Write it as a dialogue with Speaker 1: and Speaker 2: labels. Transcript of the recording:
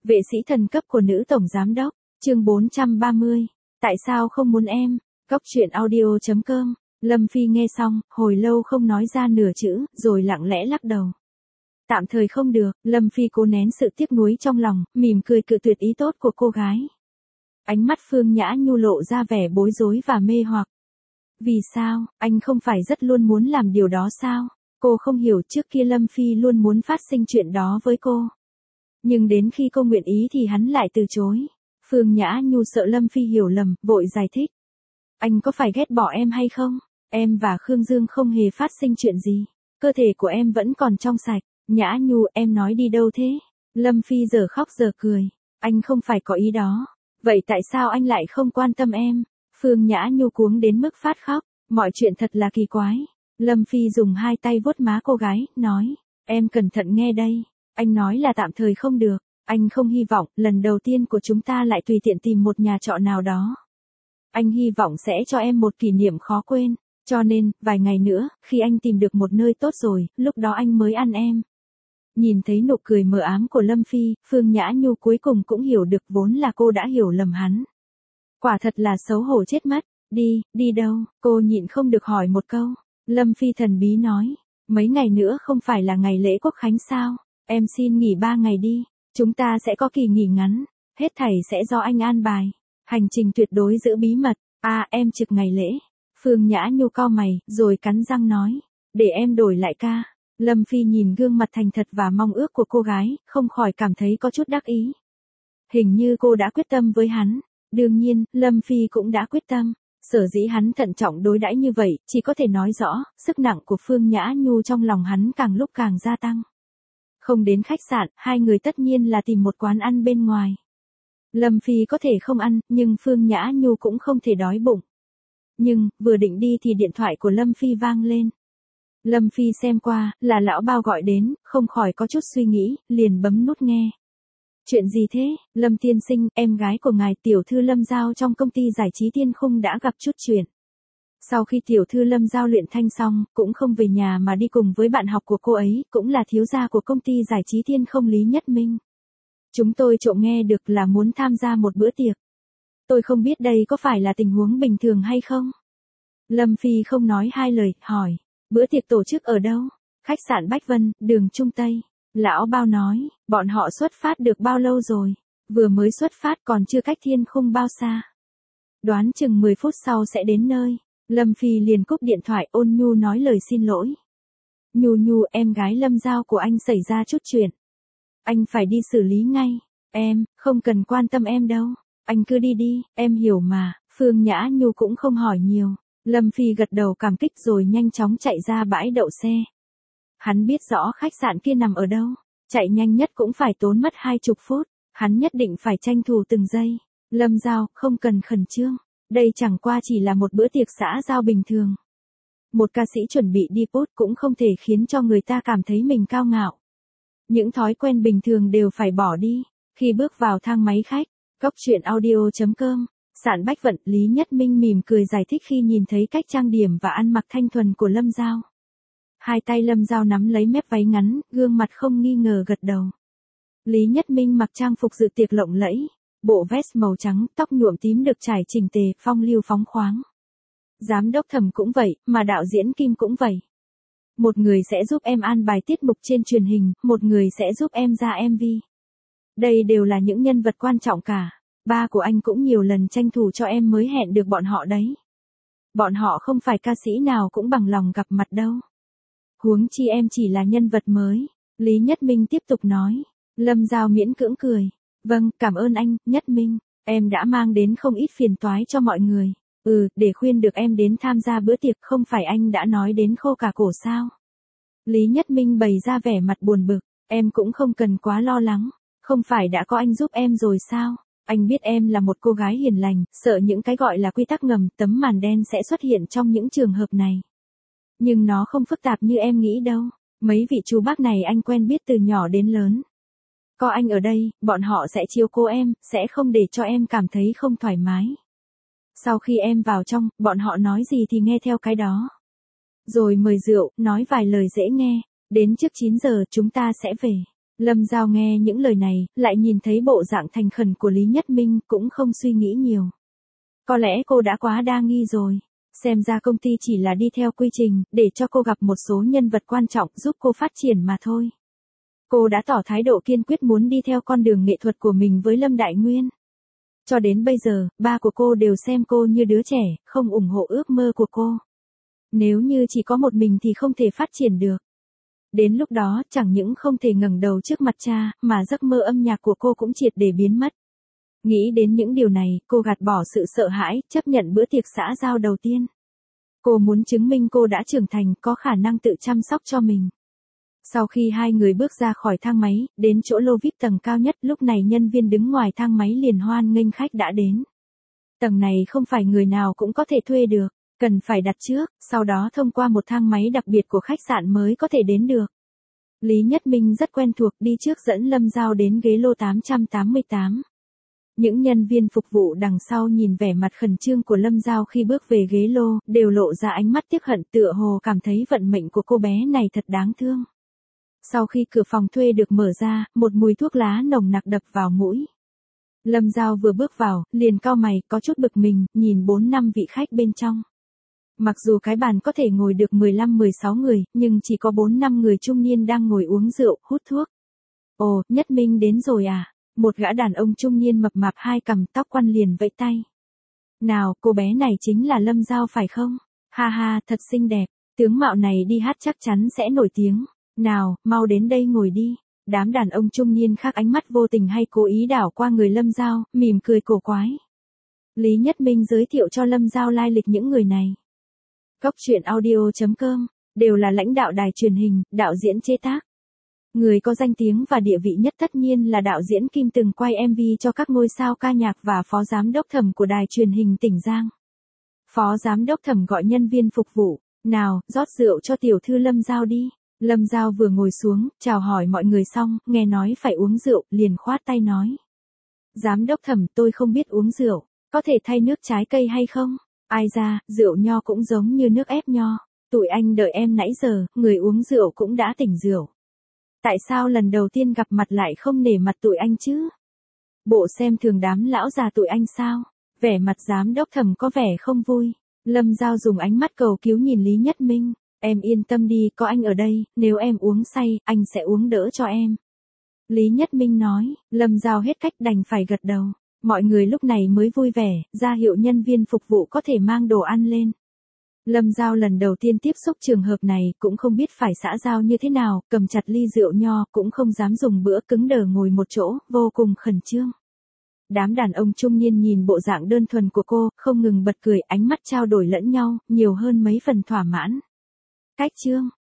Speaker 1: Vệ sĩ thần cấp của nữ tổng giám đốc, chương 430. Tại sao không muốn em? Góc truyện audio.com. Lâm Phi nghe xong, hồi lâu không nói ra nửa chữ, rồi lặng lẽ lắc đầu. Tạm thời không được, Lâm Phi cố nén sự tiếc nuối trong lòng, mỉm cười cự tuyệt ý tốt của cô gái. Ánh mắt Phương Nhã Nhu lộ ra vẻ bối rối và mê hoặc. Vì sao, anh không phải rất luôn muốn làm điều đó sao? Cô không hiểu, trước kia Lâm Phi luôn muốn phát sinh chuyện đó với cô. Nhưng đến khi cô nguyện ý thì hắn lại từ chối. Phương Nhã Nhu sợ Lâm Phi hiểu lầm, vội giải thích. Anh có phải ghét bỏ em hay không? Em và Khương Dương không hề phát sinh chuyện gì. Cơ thể của em vẫn còn trong sạch. Nhã Nhu, em nói đi đâu thế? Lâm Phi giờ khóc giờ cười. Anh không phải có ý đó. Vậy tại sao anh lại không quan tâm em? Phương Nhã Nhu cuống đến mức phát khóc. Mọi chuyện thật là kỳ quái. Lâm Phi dùng hai tay vuốt má cô gái, nói. Em cẩn thận nghe đây. Anh nói là tạm thời không được. Anh không hy vọng lần đầu tiên của chúng ta lại tùy tiện tìm một nhà trọ nào đó. Anh hy vọng sẽ cho em một kỷ niệm khó quên. Cho nên, vài ngày nữa, khi anh tìm được một nơi tốt rồi, lúc đó anh mới ăn em. Nhìn thấy nụ cười mờ ám của Lâm Phi, Phương Nhã Nhu cuối cùng cũng hiểu được vốn là cô đã hiểu lầm hắn. Quả thật là xấu hổ chết mất. Đi đâu? Cô nhịn không được hỏi một câu. Lâm Phi thần bí nói. Mấy ngày nữa không phải là ngày lễ Quốc Khánh sao? Em xin nghỉ 3 ngày đi. Chúng ta sẽ có kỳ nghỉ ngắn. Hết thảy sẽ do anh an bài. Hành trình tuyệt đối giữ bí mật. Em trực ngày lễ. Phương Nhã Nhu cau mày, rồi cắn răng nói. Để em đổi lại ca. Lâm Phi nhìn gương mặt thành thật và mong ước của cô gái, không khỏi cảm thấy có chút đắc ý. Hình như cô đã quyết tâm với hắn. Đương nhiên, Lâm Phi cũng đã quyết tâm. Sở dĩ hắn thận trọng đối đãi như vậy, chỉ có thể nói rõ, sức nặng của Phương Nhã Nhu trong lòng hắn càng lúc càng gia tăng. Không đến khách sạn, hai người tất nhiên là tìm một quán ăn bên ngoài. Lâm Phi có thể không ăn, nhưng Phương Nhã Nhu cũng không thể đói bụng. Nhưng, vừa định đi thì điện thoại của Lâm Phi vang lên. Lâm Phi xem qua, là lão bao gọi đến, không khỏi có chút suy nghĩ, liền bấm nút nghe. Chuyện gì thế? Lâm tiên sinh, em gái của ngài tiểu thư Lâm Giao trong công ty giải trí Thiên Khung đã gặp chút chuyện. Sau khi tiểu thư Lâm Giao luyện thanh xong, cũng không về nhà mà đi cùng với bạn học của cô ấy, cũng là thiếu gia của công ty giải trí Thiên Không Lý Nhất Minh. Chúng tôi trộm nghe được là muốn tham gia một bữa tiệc. Tôi không biết đây có phải là tình huống bình thường hay không? Lâm Phi không nói hai lời, hỏi. Bữa tiệc tổ chức ở đâu? Khách sạn Bách Vân, đường Trung Tây. Lão bao nói, bọn họ xuất phát được bao lâu rồi? Vừa mới xuất phát còn chưa cách Thiên Khung bao xa. Đoán chừng 10 phút sau sẽ đến nơi. Lâm Phi liền cúp điện thoại, ôn nhu nói lời xin lỗi. Nhu, em gái Lâm Giao của anh xảy ra chút chuyện. Anh phải đi xử lý ngay. Em, không cần quan tâm em đâu. Anh cứ đi, em hiểu mà. Phương Nhã Nhu cũng không hỏi nhiều. Lâm Phi gật đầu cảm kích rồi nhanh chóng chạy ra bãi đậu xe. Hắn biết rõ khách sạn kia nằm ở đâu. Chạy nhanh nhất cũng phải tốn mất 20 phút. Hắn nhất định phải tranh thủ từng giây. Lâm Giao, không cần khẩn trương. Đây chẳng qua chỉ là một bữa tiệc xã giao bình thường. Một ca sĩ chuẩn bị đi post cũng không thể khiến cho người ta cảm thấy mình cao ngạo. Những thói quen bình thường đều phải bỏ đi. Khi bước vào thang máy khách, góc truyện audio.com, sạn Bách Vận, Lý Nhất Minh mỉm cười giải thích khi nhìn thấy cách trang điểm và ăn mặc thanh thuần của Lâm Giao. Hai tay Lâm Giao nắm lấy mép váy ngắn, gương mặt không nghi ngờ gật đầu. Lý Nhất Minh mặc trang phục dự tiệc lộng lẫy, bộ vest màu trắng, tóc nhuộm tím được trải chỉnh tề, phong lưu phóng khoáng. Giám đốc Thẩm cũng vậy, mà đạo diễn Kim cũng vậy. Một người sẽ giúp em an bài tiết mục trên truyền hình, một người sẽ giúp em ra MV. Đây đều là những nhân vật quan trọng cả. Ba của anh cũng nhiều lần tranh thủ cho em mới hẹn được bọn họ đấy. Bọn họ không phải ca sĩ nào cũng bằng lòng gặp mặt đâu. Huống chi em chỉ là nhân vật mới. Lý Nhất Minh tiếp tục nói. Lâm Giao miễn cưỡng cười. Vâng, cảm ơn anh, Nhất Minh. Em đã mang đến không ít phiền toái cho mọi người. Để khuyên được em đến tham gia bữa tiệc không phải anh đã nói đến khô cả cổ sao. Lý Nhất Minh bày ra vẻ mặt buồn bực. Em cũng không cần quá lo lắng. Không phải đã có anh giúp em rồi sao? Anh biết em là một cô gái hiền lành, sợ những cái gọi là quy tắc ngầm, tấm màn đen sẽ xuất hiện trong những trường hợp này. Nhưng nó không phức tạp như em nghĩ đâu. Mấy vị chú bác này anh quen biết từ nhỏ đến lớn. Có anh ở đây, bọn họ sẽ chiếu cố em, sẽ không để cho em cảm thấy không thoải mái. Sau khi em vào trong, bọn họ nói gì thì nghe theo cái đó. Rồi mời rượu, nói vài lời dễ nghe. Đến trước 9 giờ chúng ta sẽ về. Lâm Giao nghe những lời này, lại nhìn thấy bộ dạng thành khẩn của Lý Nhất Minh, cũng không suy nghĩ nhiều. Có lẽ cô đã quá đa nghi rồi. Xem ra công ty chỉ là đi theo quy trình, để cho cô gặp một số nhân vật quan trọng giúp cô phát triển mà thôi. Cô đã tỏ thái độ kiên quyết muốn đi theo con đường nghệ thuật của mình với Lâm Đại Nguyên. Cho đến bây giờ, ba của cô đều xem cô như đứa trẻ, không ủng hộ ước mơ của cô. Nếu như chỉ có một mình thì không thể phát triển được. Đến lúc đó, chẳng những không thể ngẩng đầu trước mặt cha, mà giấc mơ âm nhạc của cô cũng triệt để biến mất. Nghĩ đến những điều này, cô gạt bỏ sự sợ hãi, chấp nhận bữa tiệc xã giao đầu tiên. Cô muốn chứng minh cô đã trưởng thành, có khả năng tự chăm sóc cho mình. Sau khi hai người bước ra khỏi thang máy, đến chỗ lô VIP tầng cao nhất, lúc này nhân viên đứng ngoài thang máy liền hoan nghênh khách đã đến. Tầng này không phải người nào cũng có thể thuê được, cần phải đặt trước, sau đó thông qua một thang máy đặc biệt của khách sạn mới có thể đến được. Lý Nhất Minh rất quen thuộc, đi trước dẫn Lâm Giao đến ghế lô 888. Những nhân viên phục vụ đằng sau nhìn vẻ mặt khẩn trương của Lâm Giao khi bước về ghế lô, đều lộ ra ánh mắt tiếc hận, tựa hồ cảm thấy vận mệnh của cô bé này thật đáng thương. Sau khi cửa phòng thuê được mở ra, một mùi thuốc lá nồng nặc đập vào mũi. Lâm Giao vừa bước vào, liền cau mày, có chút bực mình, nhìn 4-5 vị khách bên trong. Mặc dù cái bàn có thể ngồi được 15-16 người, nhưng chỉ có 4-5 người trung niên đang ngồi uống rượu, hút thuốc. Ồ, Nhất Minh đến rồi à? Một gã đàn ông trung niên mập mạp hai cằm tóc quăn liền vẫy tay. Nào, cô bé này chính là Lâm Giao phải không? Ha ha, thật xinh đẹp, tướng mạo này đi hát chắc chắn sẽ nổi tiếng. Nào, mau đến đây ngồi đi. Đám đàn ông trung niên khác ánh mắt vô tình hay cố ý đảo qua người Lâm Giao, mỉm cười cổ quái. Lý Nhất Minh giới thiệu cho Lâm Giao lai lịch những người này. Cốc truyện audio.com, đều là lãnh đạo đài truyền hình, đạo diễn chế tác. Người có danh tiếng và địa vị nhất tất nhiên là đạo diễn Kim từng quay MV cho các ngôi sao ca nhạc và phó giám đốc thẩm của đài truyền hình tỉnh Giang. Phó giám đốc thẩm gọi nhân viên phục vụ, nào, rót rượu cho tiểu thư Lâm Giao đi. Lâm Giao vừa ngồi xuống, chào hỏi mọi người xong, nghe nói phải uống rượu, liền khoát tay nói. Giám đốc thẩm, tôi không biết uống rượu, có thể thay nước trái cây hay không? Ai ra, rượu nho cũng giống như nước ép nho. Tụi anh đợi em nãy giờ, người uống rượu cũng đã tỉnh rượu. Tại sao lần đầu tiên gặp mặt lại không nể mặt tụi anh chứ? Bộ xem thường đám lão già tụi anh sao? Vẻ mặt giám đốc thẩm có vẻ không vui. Lâm Giao dùng ánh mắt cầu cứu nhìn Lý Nhất Minh. Em yên tâm đi, có anh ở đây, nếu em uống say, anh sẽ uống đỡ cho em. Lý Nhất Minh nói, Lâm Giao hết cách đành phải gật đầu. Mọi người lúc này mới vui vẻ, ra hiệu nhân viên phục vụ có thể mang đồ ăn lên. Lâm Giao lần đầu tiên tiếp xúc trường hợp này, cũng không biết phải xã giao như thế nào, cầm chặt ly rượu nho, cũng không dám dùng bữa, cứng đờ ngồi một chỗ, vô cùng khẩn trương. Đám đàn ông trung niên nhìn bộ dạng đơn thuần của cô, không ngừng bật cười, ánh mắt trao đổi lẫn nhau, nhiều hơn mấy phần thỏa mãn. Cách chương